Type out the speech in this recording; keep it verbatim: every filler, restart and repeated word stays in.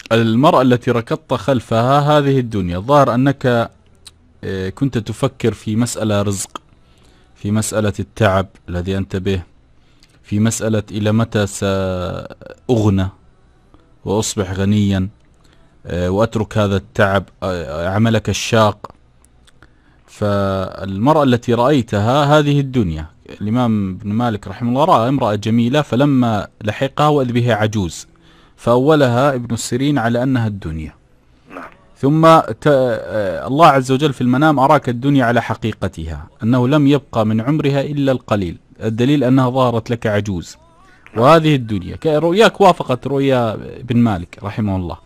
المرأة التي ركضت خلفها هذه الدنيا. الظاهر أنك آه، كنت تفكر في مسألة رزق، في مسألة التعب الذي أنت به، في مسألة إلى متى سأغنى وأصبح غنيا آه، وأترك هذا التعب آه، عملك الشاق. فالمرأة التي رأيتها هذه الدنيا. الإمام ابن مالك رحمه الله رأى امرأة جميلة فلما لحقها وإذ بها عجوز، فأولها ابن السيرين على أنها الدنيا. نعم. ثم ت... آه، الله عز وجل في المنام أراك الدنيا على حقيقتها، أنه لم يبقى من عمرها إلا القليل، الدليل أنها ظهرت لك عجوز. نعم. وهذه الدنيا رؤياك وافقت رؤيا ابن مالك رحمه الله.